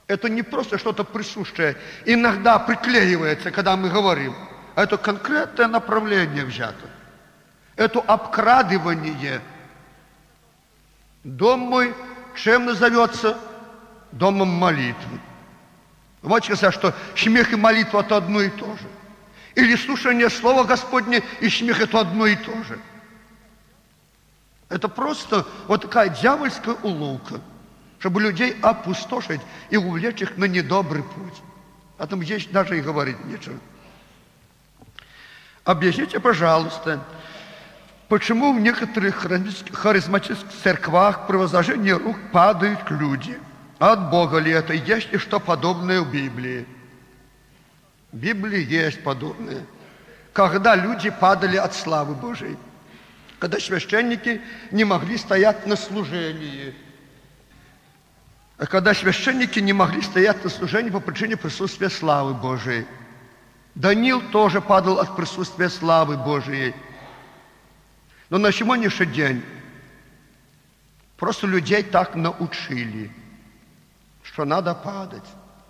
Это не просто что-то присущее, иногда приклеивается, когда мы говорим. А это конкретное направление взято. Это обкрадывание. Дом мой чем назовется? Домом молитвы. Вы можете сказать, что смех и молитва – это одно и то же. Или слушание Слова Господне и смех – это одно и то же. Это просто вот такая дьявольская уловка, чтобы людей опустошить и увлечь их на недобрый путь. О том здесь даже и говорить нечего. Объясните, пожалуйста, почему в некоторых харизматических церквах при возложении рук падают люди? От Бога ли это? Есть ли что подобное в Библии? В Библии есть подобное. Когда люди падали от славы Божией. Когда священники не могли стоять на служении. Когда священники не могли стоять на служении по причине присутствия славы Божией. Даниил тоже падал от присутствия славы Божией. Но на сегодняшний день просто людей так научили, что надо падать.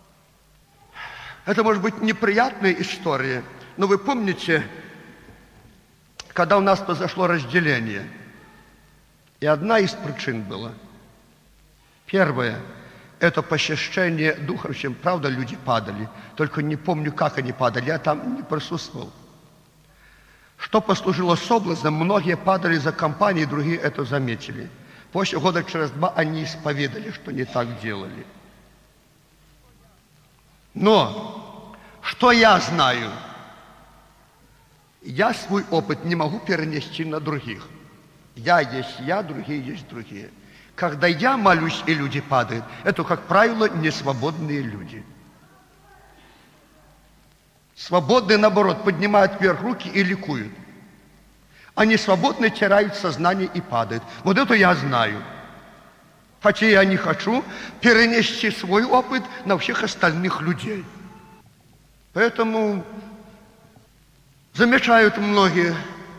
Это может быть неприятная история, но вы помните, когда у нас произошло разделение, и одна из причин была. Первое – это похищение духа, чем правда люди падали, только не помню, как они падали, я там не присутствовал. Что послужило соблазном, многие падали за компанией, другие это заметили. После года через 2 они исповедали, что не так делали. Но, что я знаю? Я свой опыт не могу перенести на других. Я есть я, другие есть другие. Когда я молюсь и люди падают, это, как правило, несвободные люди. Свободные, наоборот, поднимают вверх руки и ликуют. Они свободно теряют сознание и падают. Вот это я знаю. Хотя я не хочу перенести свой опыт на всех остальных людей. Поэтому замечают многие.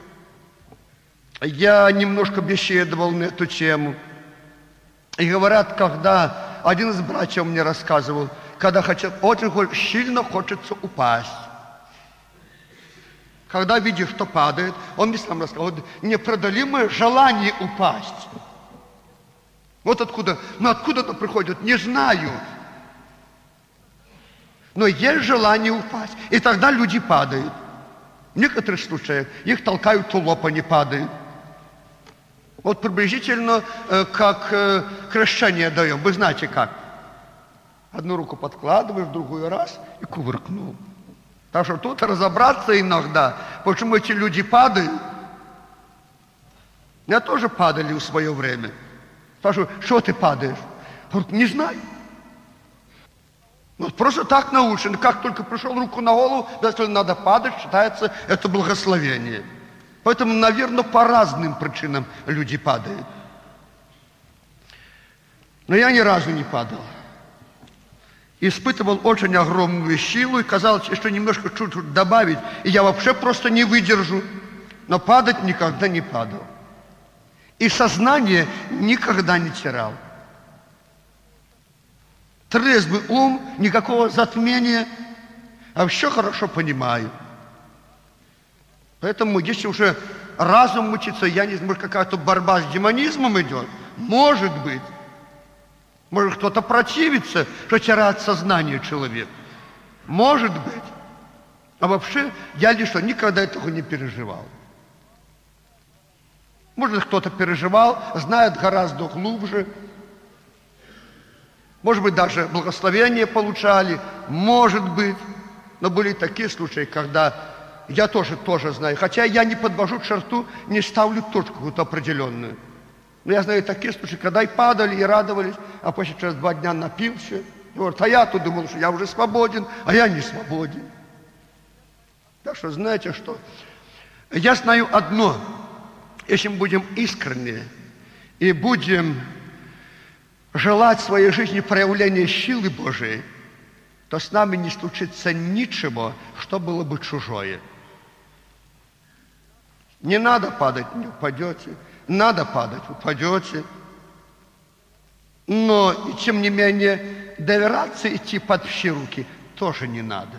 Я немножко беседовал на эту тему. И говорят, когда один из братьев мне рассказывал, когда очень сильно хочется упасть. Когда видишь, что падает, он мне сам рассказал, вот непреодолимое желание упасть. Вот откуда, откуда это приходит, не знаю. Но есть желание упасть. И тогда люди падают. В некоторых случаях их толкают в лоб, они падают. Вот приблизительно как крещение даем. Вы знаете как? Одну руку подкладываешь, другую раз и кувыркнул. Так что тут разобраться иногда, почему эти люди падают. Я тоже падали в свое время. Спрашиваю, что ты падаешь? Говорит, не знаю. Вот просто так научен. Как только пришел руку на голову, если надо падать, считается это благословение. Поэтому, наверное, по разным причинам люди падают. Но я ни разу не падал. Испытывал очень огромную силу, и казалось, что немножко чуть-чуть добавить, и я вообще просто не выдержу. Но падать никогда не падал. И сознание никогда не терял. Трезвый ум, никакого затмения, а все хорошо понимаю. Поэтому, если уже разум мучится, я не знаю, может, какая-то борьба с демонизмом идет, может быть. Может, кто-то противится, что теряет сознание человек. Может быть. А вообще, я лично никогда этого не переживал. Может, кто-то переживал, знает гораздо глубже. Может быть, даже благословение получали. Может быть. Но были такие случаи, когда я тоже знаю. Хотя я не подвожу черту, не ставлю точку какую-то определенную. Но я знаю такие случаи, когда и падали, и радовались, а после через 2 дня напился. И говорят, а я-то думал, что я уже свободен, а я не свободен. Так что знаете что? Я знаю одно. Если мы будем искренни и будем желать в своей жизни проявления силы Божией, то с нами не случится ничего, что было бы чужое. Не надо падать, не упадете. Надо падать, упадете. Но, тем не менее, доверяться, идти под все руки тоже не надо.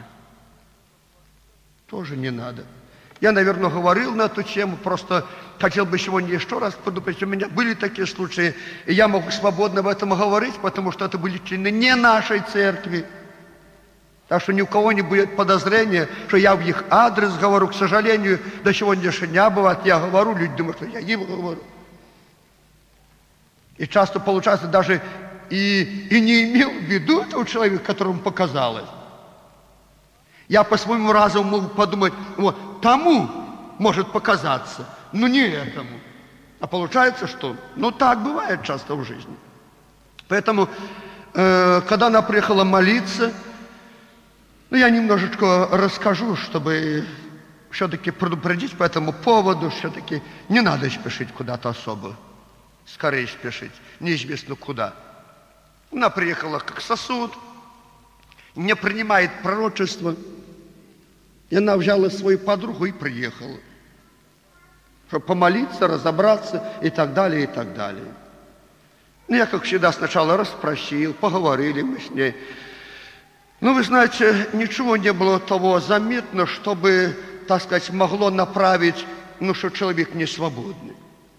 Тоже не надо. Я, наверное, говорил на эту тему, просто хотел бы сегодня еще раз подумать. У меня были такие случаи, и я могу свободно об этом говорить, потому что это были члены не нашей церкви. Так что ни у кого не будет подозрения, что я в их адрес говорю. К сожалению, до сегодняшнего дня бывает, я говорю, люди думают, что я им говорю. И часто получается даже и не имел в виду этого человека, которому показалось. Я по своему разуму могу подумать, вот, тому может показаться, но не этому. А получается, что, так бывает часто в жизни. Поэтому, когда она приехала молиться, я немножечко расскажу, чтобы все-таки предупредить по этому поводу, все-таки не надо спешить куда-то особо. Скорее спешить, неизвестно куда. Она приехала как сосуд, не принимает пророчество. И она взяла свою подругу и приехала, чтобы помолиться, разобраться и так далее, и так далее. Я, как всегда, сначала расспросил, поговорили мы с ней. Вы знаете, ничего не было того заметно, чтобы, так сказать, могло направить, что человек не свободный.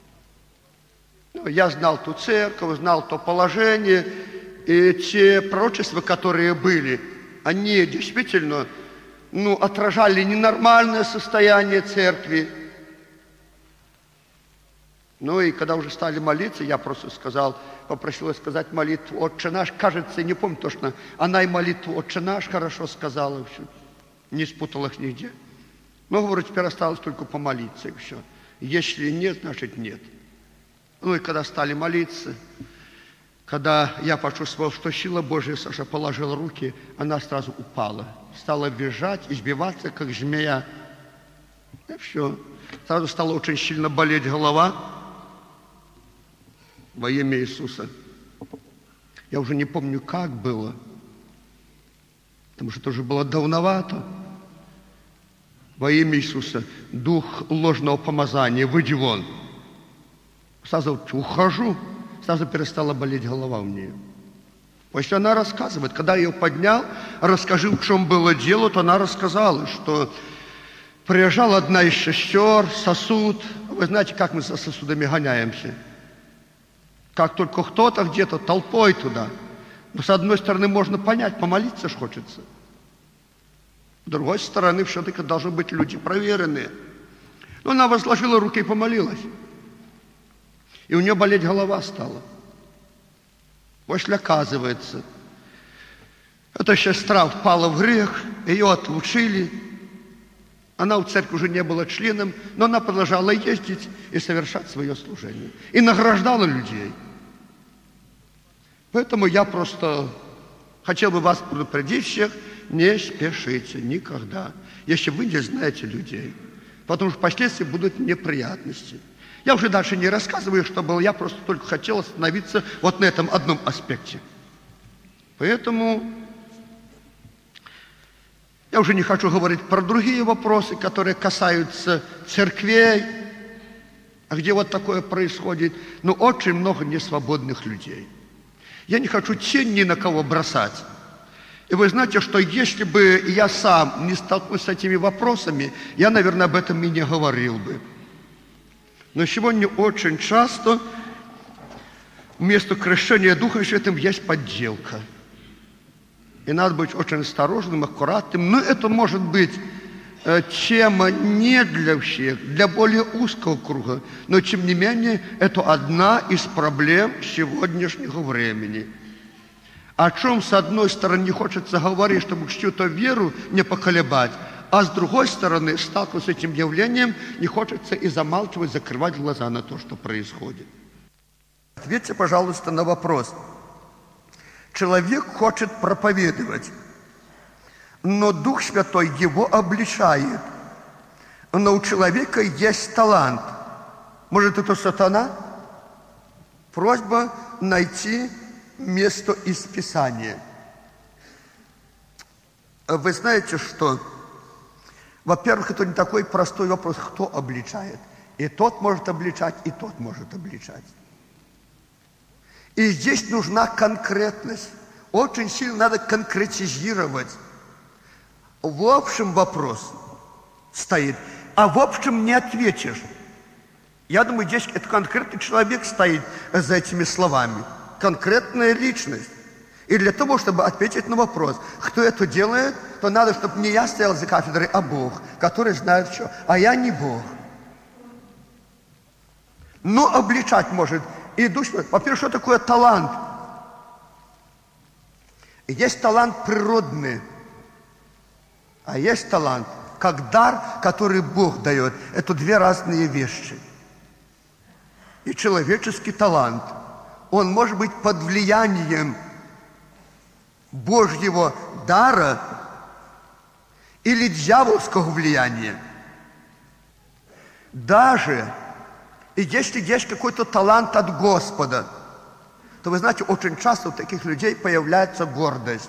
Я знал ту церковь, знал то положение, и те пророчества, которые были, они действительно, отражали ненормальное состояние церкви. И когда уже стали молиться, я просто попросил сказать молитву «Отче наш». Кажется, не помню точно, она и молитву «Отче наш» хорошо сказала, все, не спуталась нигде. Говорю, теперь осталось только помолиться, и все. Если нет, значит нет. И когда стали молиться, когда я почувствовал, что сила Божья, Саша положил руки, она сразу упала. Стала визжать, избиваться, как змея. И все. Сразу стала очень сильно болеть голова во имя Иисуса. Я уже не помню, как было, потому что это уже было давновато. Во имя Иисуса, дух ложного помазания, выйди вон. Сразу ухожу, сразу перестала болеть голова у нее. После она рассказывает, когда я ее поднял, расскажи, в чем было дело, то она рассказала, что приезжала одна из сестер, сосуд. Вы знаете, как мы со сосудами гоняемся? Как только кто-то где-то толпой туда. Но с одной стороны можно понять, помолиться ж хочется. С другой стороны, все-таки должны быть люди проверенные. Но она возложила руки и помолилась. И у нее болеть голова стала. После, оказывается, эта сестра впала в грех, ее отлучили. Она в церкви уже не была членом, но она продолжала ездить и совершать свое служение. И награждала людей. Поэтому я просто хотел бы вас предупредить всех, не спешите никогда, если вы не знаете людей. Потому что впоследствии будут неприятности. Я уже дальше не рассказываю, что было, я просто только хотел остановиться вот на этом одном аспекте. Поэтому я уже не хочу говорить про другие вопросы, которые касаются церквей, а где вот такое происходит, но очень много несвободных людей. Я не хочу тень ни на кого бросать. И вы знаете, что если бы я сам не столкнулся с этими вопросами, я, наверное, об этом и не говорил бы. Но сегодня очень часто вместо крещения Духом Святым есть подделка. И надо быть очень осторожным, аккуратным. Но это может быть тема не для всех, для более узкого круга. Но, тем не менее, это одна из проблем сегодняшнего времени. О чем, с одной стороны, не хочется говорить, чтобы чью-то веру не поколебать, а с другой стороны, сталкиваясь с этим явлением, не хочется и замалчивать, закрывать глаза на то, что происходит. Ответьте, пожалуйста, на вопрос. Человек хочет проповедовать, но Дух Святой его обличает. Но у человека есть талант. Может, это сатана? Просьба найти место из Писания. Вы знаете, что, во-первых, это не такой простой вопрос, кто обличает. И тот может обличать, и тот может обличать. И здесь нужна конкретность. Очень сильно надо конкретизировать. В общем вопрос стоит, а в общем не ответишь. Я думаю, здесь это конкретный человек стоит за этими словами. Конкретная личность. И для того, чтобы ответить на вопрос, кто это делает, то надо, чтобы не я стоял за кафедрой, а Бог, который знает все. А я не Бог. Но обличать может и душ. Во-первых, что такое талант? Есть талант природный, а есть талант как дар, который Бог дает. Это две разные вещи. И человеческий талант, он может быть под влиянием Божьего дара или дьявольского влияния. Даже и если есть какой-то талант от Господа, то вы знаете, очень часто у таких людей появляется гордость.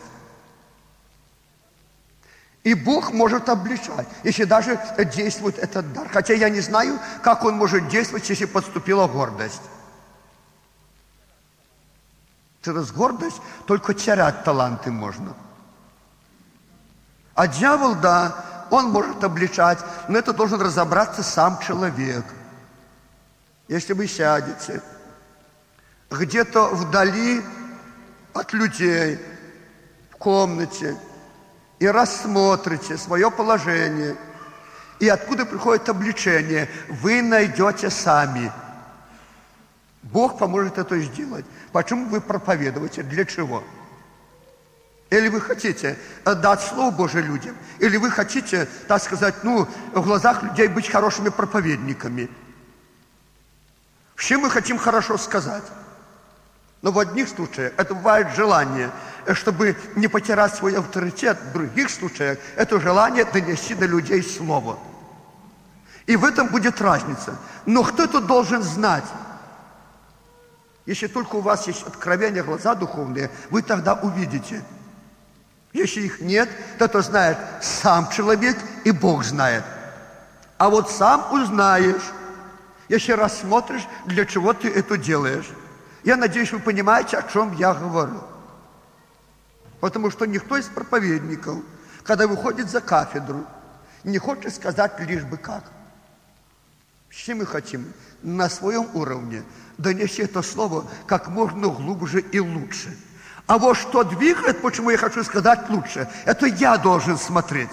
И Бог может обличать, если даже действует этот дар. Хотя я не знаю, как он может действовать, если подступила гордость. Через гордость только терять таланты можно. А дьявол, да, он может обличать, но это должен разобраться сам человек. Если вы сядете где-то вдали от людей, в комнате, и рассмотрите свое положение, и откуда приходит обличение, вы найдете сами. Бог поможет это сделать. Почему вы проповедуете? Для чего? Или вы хотите дать Слово Божие людям? Или вы хотите, так сказать, в глазах людей быть хорошими проповедниками? Все мы хотим хорошо сказать. Но в одних случаях это бывает желание, чтобы не потерять свой авторитет. В других случаях это желание донести до людей Слово. И в этом будет разница. Но кто-то должен знать. Если только у вас есть откровения, глаза духовные, вы тогда увидите. Если их нет, то это знает сам человек, и Бог знает. А вот сам узнаешь, если рассмотришь, для чего ты это делаешь. Я надеюсь, вы понимаете, о чем я говорю. Потому что никто из проповедников, когда выходит за кафедру, не хочет сказать лишь бы как. Все мы хотим на своем уровне донести это слово как можно глубже и лучше. А вот что двигает, почему я хочу сказать лучше, это я должен смотреть.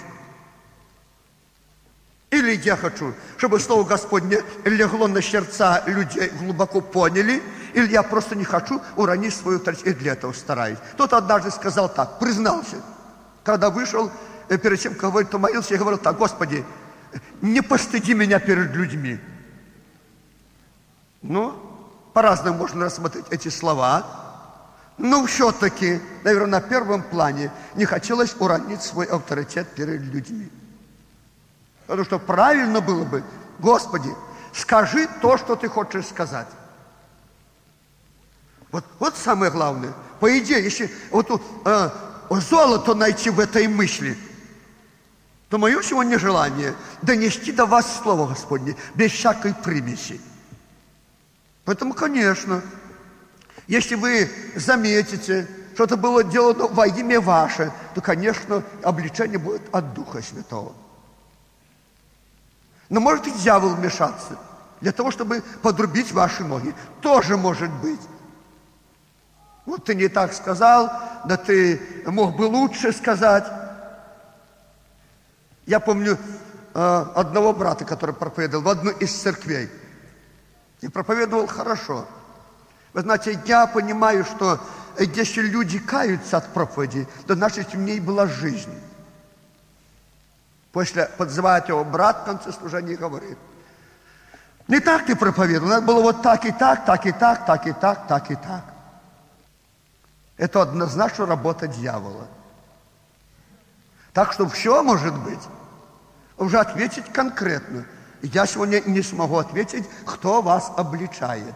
Или я хочу, чтобы Слово Господне легло на сердца людей, глубоко поняли, или я просто не хочу уронить свою авторитет, и для этого стараюсь. Кто-то однажды сказал так, признался, когда вышел, перед тем, как говорить, то молился, я говорил так: Господи, не постыди меня перед людьми. По-разному можно рассмотреть эти слова, но все-таки, наверное, на первом плане не хотелось уронить свой авторитет перед людьми. Потому что правильно было бы: Господи, скажи то, что ты хочешь сказать. Вот самое главное. По идее, если золото найти в этой мысли, то мое сегодня желание донести до вас Слово Господне без всякой примеси. Поэтому, конечно, если вы заметите, что это было делано во имя ваше, то, конечно, обличение будет от Духа Святого. Но может и дьявол вмешаться для того, чтобы подрубить ваши ноги. Тоже может быть. Вот ты не так сказал, да ты мог бы лучше сказать. Я помню одного брата, который проповедовал в одну из церквей. И проповедовал хорошо. Вы знаете, я понимаю, что если люди каются от проповеди, то значит в ней была жизнь. После подзывает его брат в конце служения и говорит: не так ты проповедовал, надо было вот так и так, так и так, так и так, так и так. Это однозначно работа дьявола. Так что все может быть. Уже ответить конкретно. Я сегодня не смогу ответить, кто вас обличает.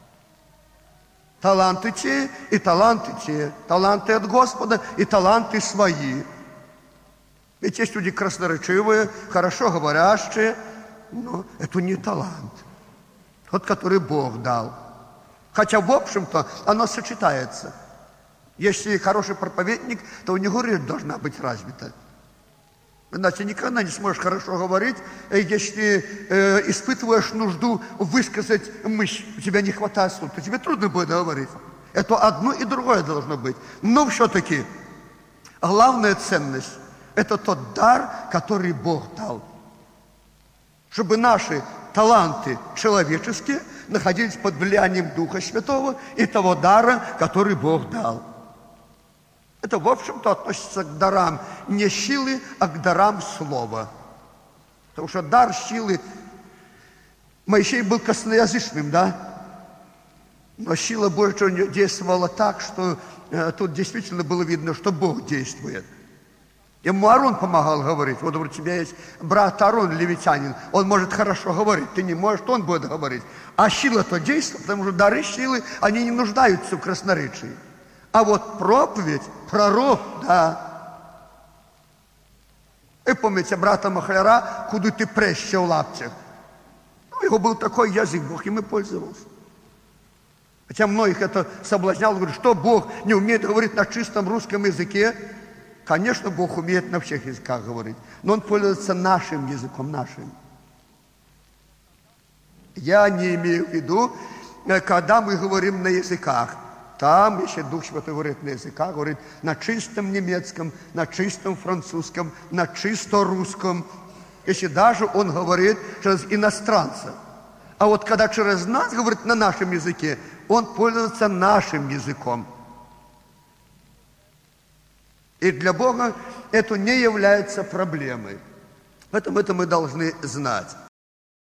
Таланты те и таланты те. Таланты от Господа и таланты свои. Ведь есть люди красноречивые, хорошо говорящие, но это не талант. Тот, который Бог дал. Хотя, в общем-то, оно сочетается. Если хороший проповедник, то у него речь должна быть развита. Иначе никогда не сможешь хорошо говорить, если испытываешь нужду высказать мысль. У тебя не хватает слов, то тебе трудно будет говорить. Это одно и другое должно быть. Но все-таки главная ценность – это тот дар, который Бог дал. Чтобы наши таланты человеческие находились под влиянием Духа Святого и того дара, который Бог дал. Это, в общем-то, относится к дарам не силы, а к дарам слова. Потому что дар силы... Моисей был косноязычным, да? Но сила Божья действовала так, что тут действительно было видно, что Бог действует. Ему Аарон помогал говорить. Вот, говорит, у тебя есть брат Аарон, левитянин. Он может хорошо говорить. Ты не можешь, то он будет говорить. А сила-то действует, потому что дары силы, они не нуждаются в красноречии. А вот проповедь, пророк, да. Вы помните брата Махляра, куда ты преще в лаптях? У него был такой язык, Бог им и пользовался. Хотя многих это соблазняло, говорит, что Бог не умеет говорить на чистом русском языке? Конечно, Бог умеет на всех языках говорить, но Он пользуется нашим языком, нашим. Я не имею в виду, когда мы говорим на языках. Там, если Дух Святой говорит на языках, говорит на чистом немецком, на чистом французском, на чисто русском. Если даже Он говорит через иностранца. А вот когда через нас говорит на нашем языке, Он пользуется нашим языком. И для Бога это не является проблемой. Поэтому это мы должны знать.